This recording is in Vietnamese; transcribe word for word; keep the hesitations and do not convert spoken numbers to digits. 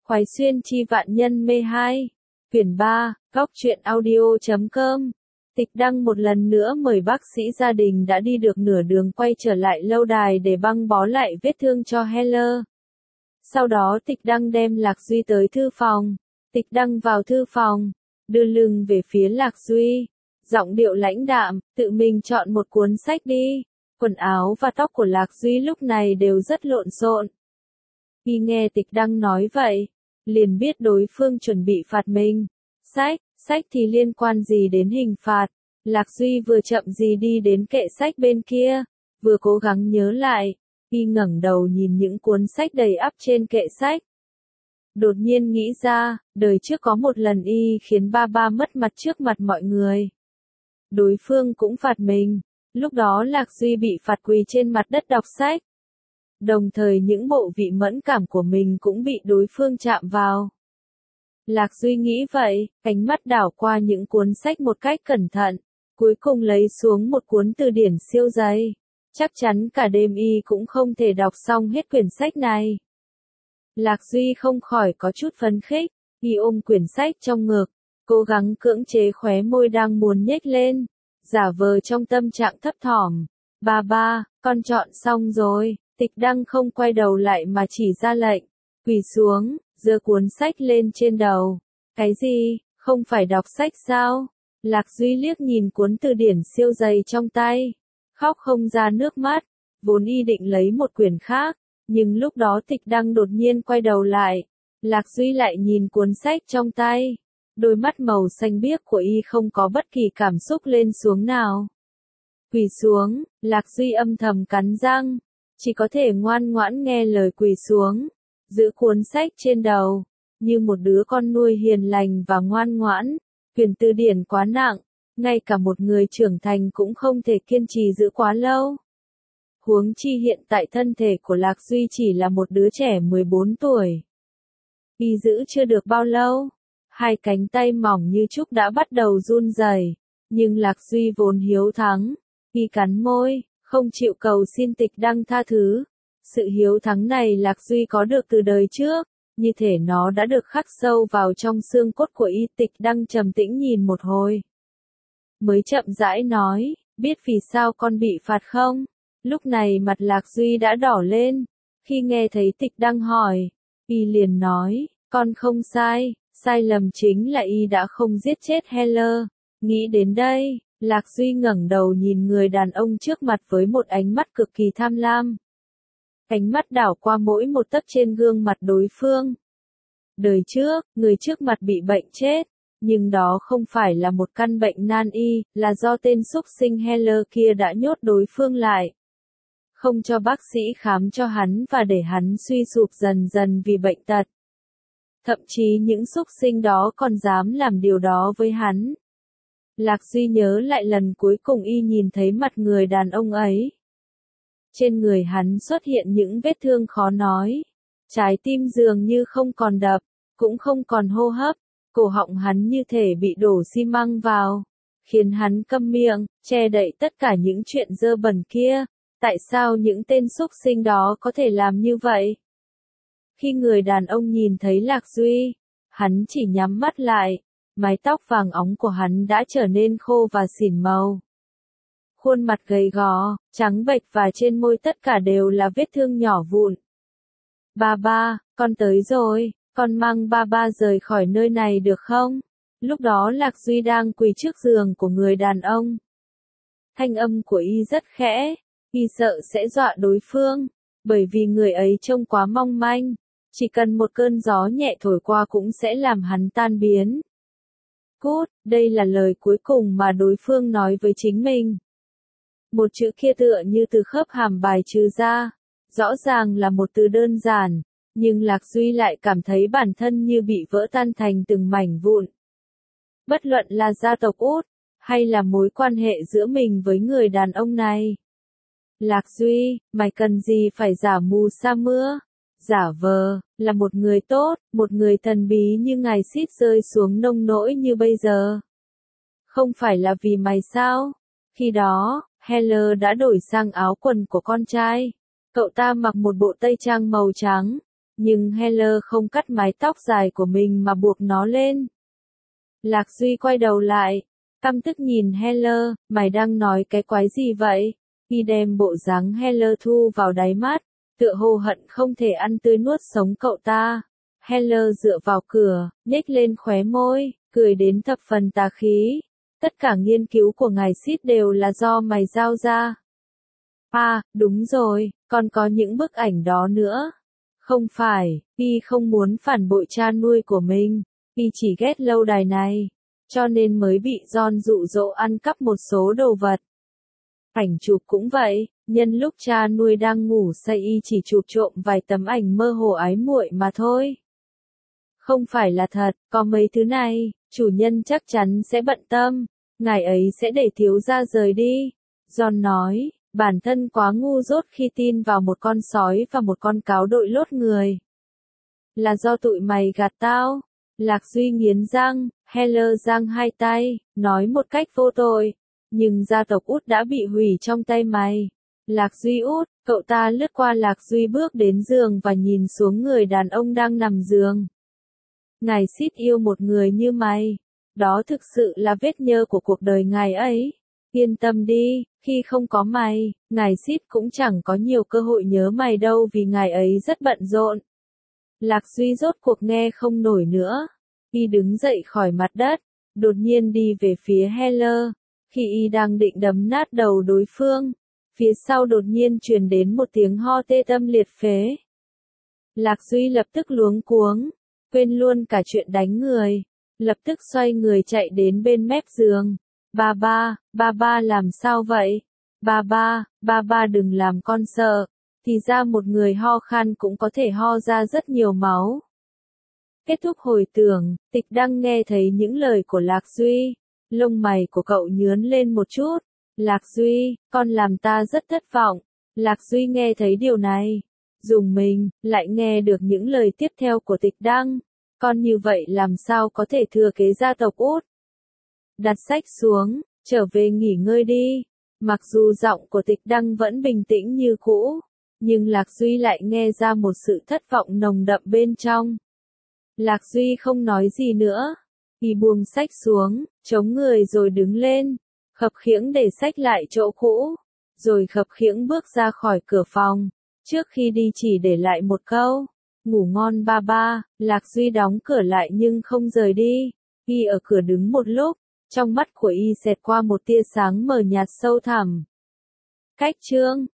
Khoái xuyên chi vạn nhân mê hai. Quyển ba, góc truyện audio.com. Tịch Đăng một lần nữa mời bác sĩ gia đình đã đi được nửa đường quay trở lại lâu đài để băng bó lại vết thương cho Heller. Sau đó Tịch Đăng đem Lạc Duy tới thư phòng. Tịch Đăng vào thư phòng, đưa lưng về phía Lạc Duy, giọng điệu lãnh đạm, tự mình chọn một cuốn sách đi. Quần áo và tóc của Lạc Duy lúc này đều rất lộn xộn. Khi nghe Tịch Đăng nói vậy, liền biết đối phương chuẩn bị phạt mình. Sách, sách thì liên quan gì đến hình phạt? Lạc Duy vừa chậm gì đi đến kệ sách bên kia, vừa cố gắng nhớ lại, y ngẩng đầu nhìn những cuốn sách đầy ắp trên kệ sách. Đột nhiên nghĩ ra, đời trước có một lần y khiến ba ba mất mặt trước mặt mọi người. Đối phương cũng phạt mình, lúc đó Lạc Duy bị phạt quỳ trên mặt đất đọc sách. Đồng thời những bộ vị mẫn cảm của mình cũng bị đối phương chạm vào. Lạc Duy nghĩ vậy, ánh mắt đảo qua những cuốn sách một cách cẩn thận, cuối cùng lấy xuống một cuốn từ điển siêu dày. Chắc chắn cả đêm y cũng không thể đọc xong hết quyển sách này. Lạc Duy không khỏi có chút phấn khích, y ôm quyển sách trong ngực, cố gắng cưỡng chế khóe môi đang muốn nhếch lên, giả vờ trong tâm trạng thấp thỏm. Ba ba, con chọn xong rồi. Tịch Đăng không quay đầu lại mà chỉ ra lệnh, quỳ xuống, giơ cuốn sách lên trên đầu. Cái gì, không phải đọc sách sao? Lạc Duy liếc nhìn cuốn từ điển siêu dày trong tay, khóc không ra nước mắt, vốn y định lấy một quyển khác, nhưng lúc đó Tịch Đăng đột nhiên quay đầu lại, Lạc Duy lại nhìn cuốn sách trong tay, đôi mắt màu xanh biếc của y không có bất kỳ cảm xúc lên xuống nào. Quỳ xuống, Lạc Duy âm thầm cắn răng, chỉ có thể ngoan ngoãn nghe lời quỳ xuống, giữ cuốn sách trên đầu, như một đứa con nuôi hiền lành và ngoan ngoãn. Quyển từ điển quá nặng, ngay cả một người trưởng thành cũng không thể kiên trì giữ quá lâu. Huống chi hiện tại thân thể của Lạc Duy chỉ là một đứa trẻ mười bốn tuổi. Y giữ chưa được bao lâu, hai cánh tay mỏng như trúc đã bắt đầu run rẩy, nhưng Lạc Duy vốn hiếu thắng, y cắn môi, không chịu cầu xin Tịch Đăng tha thứ. Sự hiếu thắng này Lạc Duy có được từ đời trước, như thể nó đã được khắc sâu vào trong xương cốt của y. Tịch Đăng trầm tĩnh nhìn một hồi, mới chậm rãi nói, biết vì sao con bị phạt không? Lúc này mặt Lạc Duy đã đỏ lên, khi nghe thấy Tịch Đăng hỏi, y liền nói, con không sai, sai lầm chính là y đã không giết chết Heller. Nghĩ đến đây, Lạc Duy ngẩng đầu nhìn người đàn ông trước mặt với một ánh mắt cực kỳ tham lam. Ánh mắt đảo qua mỗi một tấc trên gương mặt đối phương. Đời trước, người trước mặt bị bệnh chết, nhưng đó không phải là một căn bệnh nan y, là do tên súc sinh Heller kia đã nhốt đối phương lại. Không cho bác sĩ khám cho hắn và để hắn suy sụp dần dần vì bệnh tật. Thậm chí những súc sinh đó còn dám làm điều đó với hắn. Lạc Duy nhớ lại lần cuối cùng y nhìn thấy mặt người đàn ông ấy. Trên người hắn xuất hiện những vết thương khó nói. Trái tim dường như không còn đập, cũng không còn hô hấp. Cổ họng hắn như thể bị đổ xi măng vào, khiến hắn câm miệng, che đậy tất cả những chuyện dơ bẩn kia. Tại sao những tên súc sinh đó có thể làm như vậy? Khi người đàn ông nhìn thấy Lạc Duy, hắn chỉ nhắm mắt lại, mái tóc vàng óng của hắn đã trở nên khô và xỉn màu. Khuôn mặt gầy gò, trắng bệch và trên môi tất cả đều là vết thương nhỏ vụn. Ba ba, con tới rồi, con mang ba ba rời khỏi nơi này được không? Lúc đó Lạc Duy đang quỳ trước giường của người đàn ông. Thanh âm của y rất khẽ, y sợ sẽ dọa đối phương, bởi vì người ấy trông quá mong manh, chỉ cần một cơn gió nhẹ thổi qua cũng sẽ làm hắn tan biến. Cút, đây là lời cuối cùng mà đối phương nói với chính mình. Một chữ kia tựa như từ khớp hàm bài trừ ra, rõ ràng là một từ đơn giản, nhưng Lạc Duy lại cảm thấy bản thân như bị vỡ tan thành từng mảnh vụn. Bất luận là gia tộc Út, hay là mối quan hệ giữa mình với người đàn ông này. Lạc Duy, mày cần gì phải giả mù sa mưa, giả vờ, là một người tốt, một người thần bí như ngày xít rơi xuống nông nỗi như bây giờ. Không phải là vì mày sao? Khi đó, Heller đã đổi sang áo quần của con trai. Cậu ta mặc một bộ tây trang màu trắng, nhưng Heller không cắt mái tóc dài của mình mà buộc nó lên. Lạc Duy quay đầu lại, căm tức nhìn Heller, mày đang nói cái quái gì vậy? Y đem bộ dáng Heller thu vào đáy mắt, tựa hồ hận không thể ăn tươi nuốt sống cậu ta. Heller dựa vào cửa, nhếch lên khóe môi, cười đến thập phần tà khí. Tất cả nghiên cứu của ngài Sid đều là do mày giao ra. À, đúng rồi, còn có những bức ảnh đó nữa. Không phải, Y không muốn phản bội cha nuôi của mình, Y chỉ ghét lâu đài này, cho nên mới bị John dụ dỗ ăn cắp một số đồ vật. Ảnh chụp cũng vậy, nhân lúc cha nuôi đang ngủ say Y chỉ chụp trộm vài tấm ảnh mơ hồ ái muội mà thôi. Không phải là thật, có mấy thứ này, chủ nhân chắc chắn sẽ bận tâm, ngài ấy sẽ để thiếu gia rời đi. John nói, bản thân quá ngu dốt khi tin vào một con sói và một con cáo đội lốt người. Là do tụi mày gạt tao. Lạc Duy nghiến răng, Heller giang hai tay, nói một cách vô tội. Nhưng gia tộc Út đã bị hủy trong tay mày. Lạc Duy út, cậu ta lướt qua Lạc Duy bước đến giường và nhìn xuống người đàn ông đang nằm giường. Ngài Sid yêu một người như mày. Đó thực sự là vết nhơ của cuộc đời ngài ấy. Yên tâm đi, khi không có mày, ngài Sid cũng chẳng có nhiều cơ hội nhớ mày đâu vì ngài ấy rất bận rộn. Lạc Duy rốt cuộc nghe không nổi nữa. Y đứng dậy khỏi mặt đất, đột nhiên đi về phía Heller. Khi Y đang định đấm nát đầu đối phương, phía sau đột nhiên truyền đến một tiếng ho tê tâm liệt phế. Lạc Duy lập tức luống cuống, quên luôn cả chuyện đánh người, lập tức xoay người chạy đến bên mép giường. Ba ba, ba ba làm sao vậy? Ba ba, ba ba đừng làm con sợ, thì ra một người ho khan cũng có thể ho ra rất nhiều máu. Kết thúc hồi tưởng, Tịch Đăng nghe thấy những lời của Lạc Duy, lông mày của cậu nhướn lên một chút. Lạc Duy, con làm ta rất thất vọng. Lạc Duy nghe thấy điều này, dùng mình, lại nghe được những lời tiếp theo của Tịch Đăng. Con như vậy làm sao có thể thừa kế gia tộc Út? Đặt sách xuống, trở về nghỉ ngơi đi. Mặc dù giọng của Tịch Đăng vẫn bình tĩnh như cũ, nhưng Lạc Duy lại nghe ra một sự thất vọng nồng đậm bên trong. Lạc Duy không nói gì nữa. Y buông sách xuống, chống người rồi đứng lên, khập khiễng để sách lại chỗ cũ, rồi khập khiễng bước ra khỏi cửa phòng. Trước khi đi chỉ để lại một câu, ngủ ngon ba ba. Lạc Duy đóng cửa lại nhưng không rời đi. Y ở cửa đứng một lúc, trong mắt của Y xẹt qua một tia sáng mờ nhạt sâu thẳm. Cách chương